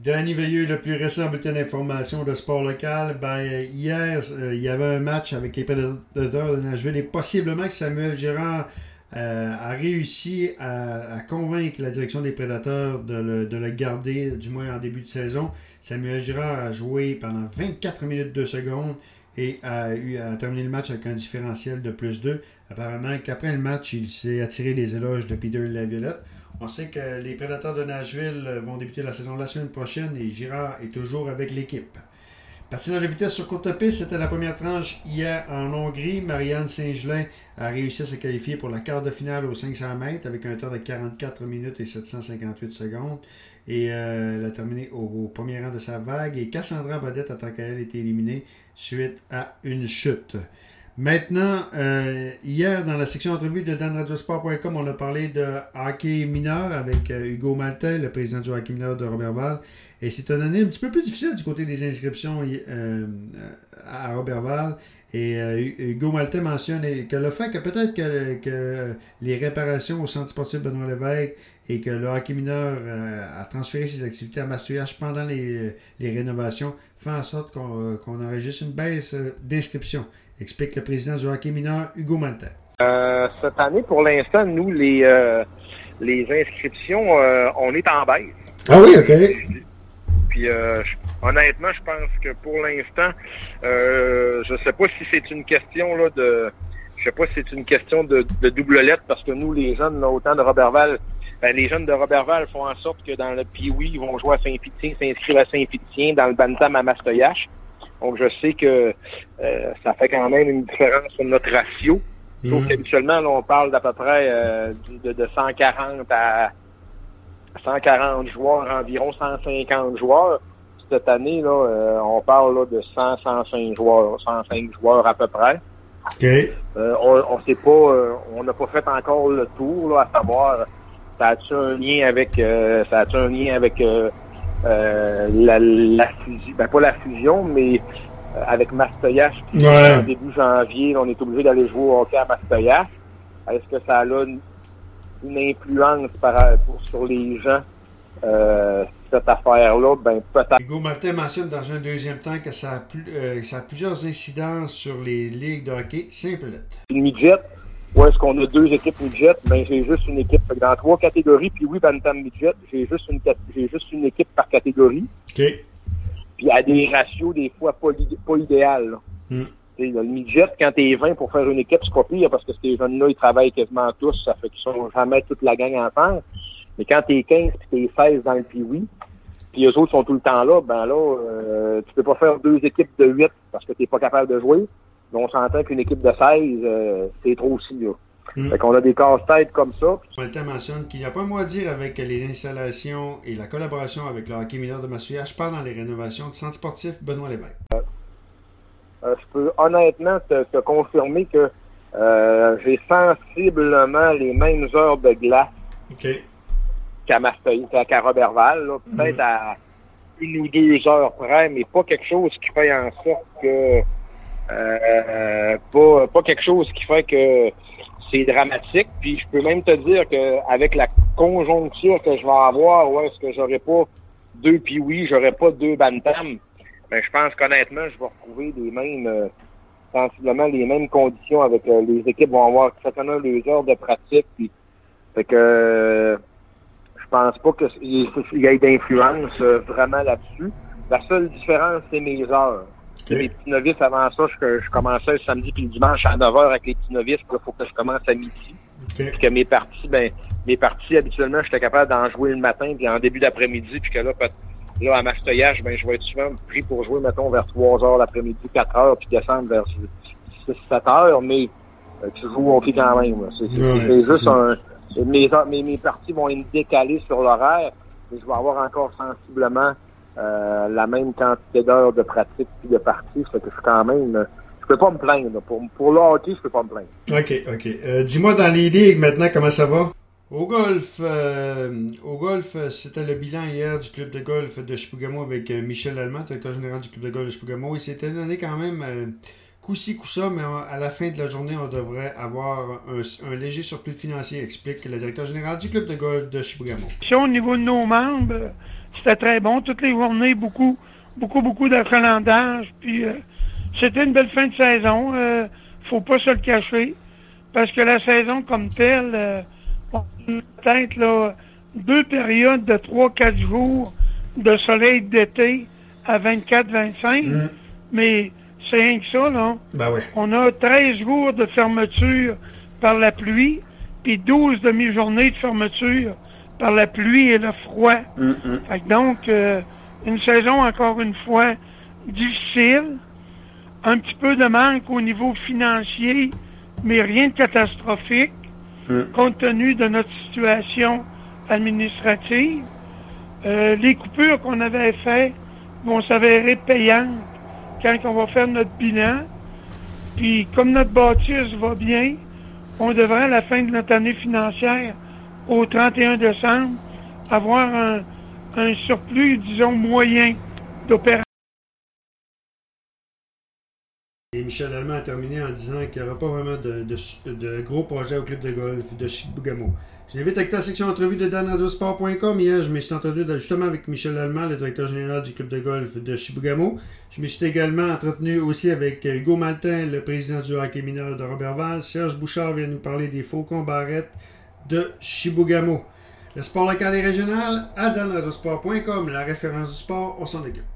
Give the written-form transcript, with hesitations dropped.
Danny Veilleux, le plus récent bulletin d'information de sport local. Hier, il y avait un match avec les Prédateurs de Nashville et possiblement que Samuel Girard a réussi à convaincre la direction des Prédateurs de le garder, du moins en début de saison. Samuel Girard a joué pendant 24 minutes 2 secondes et a terminé le match avec un différentiel de +2. Apparemment qu'après le match, il s'est attiré les éloges de Peter Laviolette. On sait que les Prédateurs de Nashville vont débuter la saison la semaine prochaine et Girard est toujours avec l'équipe. Patinage de vitesse sur courte piste, c'était la première tranche hier en Hongrie. Marianne Saint-Gelin a réussi à se qualifier pour la quart de finale aux 500 mètres avec un temps de 44 minutes et 758 secondes. Et elle a terminé au premier rang de sa vague. Et Cassandra Badette, en tant qu'elle, a été éliminée suite à une chute. Maintenant, hier, dans la section entrevue de danradiosport.com, on a parlé de hockey mineur avec Hugo Maltais, le président du hockey mineur de Roberval. Et c'est une année un petit peu plus difficile du côté des inscriptions à Roberval. Et Hugo Maltais mentionne que le fait que peut-être que les réparations au centre sportif Benoît Lévesque et que le hockey mineur a transféré ses activités à Mastoriach pendant les rénovations fait en sorte qu'on enregistre une baisse d'inscriptions. Explique le président du hockey mineur, Hugo Maltais. Cette année, pour l'instant, nous, les inscriptions, on est en baisse. Ah oui, OK. Puis, honnêtement, je pense que pour l'instant, je sais pas si c'est une question là je sais pas si c'est une question de double lettre, parce que nous, les jeunes, là, autant de Roberval, les jeunes de Roberval font en sorte que dans le Pee-Wee, ils vont jouer à Saint-Félicien, s'inscrire à Saint-Félicien, dans le Bantam à Mastoriach. Donc, je sais que ça fait quand même une différence sur notre ratio. Sauf qu'habituellement, là, on parle d'à peu près de 140 à 140 joueurs, environ 150 joueurs. Cette année, là, on parle là, de 105 joueurs à peu près. OK. On sait pas, on n'a pas fait encore le tour, là, à savoir, ça a-tu un lien avec la fusion, pas la fusion, mais avec Mastoriach, ouais. En début janvier, on est obligé d'aller jouer au hockey à Mastoriach. Est-ce que ça a une influence sur les gens, cette affaire-là? Ben, peut-être. Hugo Maltais mentionne dans un deuxième temps que ça a plusieurs incidences sur les ligues de hockey. Simple. Une midget, où est-ce qu'on a 2 équipes midget? Ben, j'ai juste une équipe. Dans 3 catégories, puis oui, Bantam midget, j'ai juste une équipe par catégorie. OK. Puis à des ratios, des fois, pas idéales. Le midget, quand t'es 20 pour faire une équipe, c'est pas pire, parce que ces jeunes-là, ils travaillent quasiment tous, ça fait qu'ils sont jamais toute la gang ensemble. Mais quand t'es 15 puis t'es 16 dans le Pee-Wee, puis eux autres sont tout le temps là, ben là, tu peux pas faire 2 équipes de 8 parce que t'es pas capable de jouer. Mais on s'entend qu'une équipe de 16, c'est trop aussi, là. Fait qu'on a des casse-têtes comme ça. Maltais mentionne qu'il n'y a pas un mot à dire avec les installations et la collaboration avec le hockey mineur de Mastoriach pendant les rénovations du centre sportif Benoît Lévesque. Je peux honnêtement te confirmer que j'ai sensiblement les mêmes heures de glace qu'à Roberval, là, peut-être à 1 ou 2 heures près, mais pas quelque chose qui fait en sorte que pas quelque chose qui fait que c'est dramatique. Puis je peux même te dire que avec la conjoncture que je vais avoir, est-ce que j'aurai pas 2 Pee-Wee, j'aurai pas 2 Bantam, ben je pense qu'honnêtement, je vais retrouver sensiblement les mêmes conditions avec les équipes vont avoir chacun 2 heures de pratique. Puis, fait que je pense pas qu'il y ait d'influence vraiment là-dessus. La seule différence, c'est mes heures. Les petits novices, avant ça, je commençais le samedi puis le dimanche à 9h avec les petits novices, puis il faut que je commence à midi. Puis que mes parties, habituellement, j'étais capable d'en jouer le matin puis en début d'après-midi, puis que là, à Mastoriach, je vais être souvent pris pour jouer, mettons, vers 3h l'après-midi, 4h, puis descendre vers 6-7h, mais tu joues au pied quand même. C'est juste mes parties vont être décalées sur l'horaire, mais je vais avoir encore sensiblement la même quantité d'heures de pratique puis de partie, ça fait que je suis quand même, je peux pas me plaindre. Pour le hockey, je peux pas me plaindre. OK. Dis-moi dans les ligues maintenant, comment ça va? Au golf, c'était le bilan hier du club de golf de Chibougamau avec Michel Allemand, directeur général du club de golf de Chibougamau. Il s'était donné quand même coup-ci, coup-ça, mais à la fin de la journée, on devrait avoir un léger surplus financier, explique le directeur général du club de golf de Chibougamau. Au niveau de nos membres, c'était très bon. Toutes les journées, beaucoup d'achalandage. Puis c'était une belle fin de saison. Faut pas se le cacher. Parce que la saison comme telle, on a peut-être là, 2 périodes de 3-4 jours de soleil d'été à 24-25. Mais c'est rien que ça, là. Ben ouais. On a 13 jours de fermeture par la pluie, puis 12 demi-journées de fermeture par la pluie et le froid. Fait que donc, une saison, encore une fois, difficile. Un petit peu de manque au niveau financier, mais rien de catastrophique, compte tenu de notre situation administrative. Les coupures qu'on avait faites vont s'avérer payantes quand on va faire notre bilan. Puis, comme notre bâtisse va bien, on devrait, à la fin de notre année financière, au 31 décembre, avoir un surplus, disons, moyen d'opération. Et Michel Allemand a terminé en disant qu'il n'y aura pas vraiment de gros projets au club de golf de Chibougamau. Je l'invite avec ta section entrevue de danradiosport.com. Hier, je me suis entendu justement avec Michel Allemand, le directeur général du club de golf de Chibougamau. Je me suis également entretenu aussi avec Hugo Maltin, le président du hockey mineur de Roberval. Serge Bouchard vient nous parler des Faucons Barrettes de Chibougamau. Le sport local et régional à danradiosport.com, la référence du sport, on s'en occupe.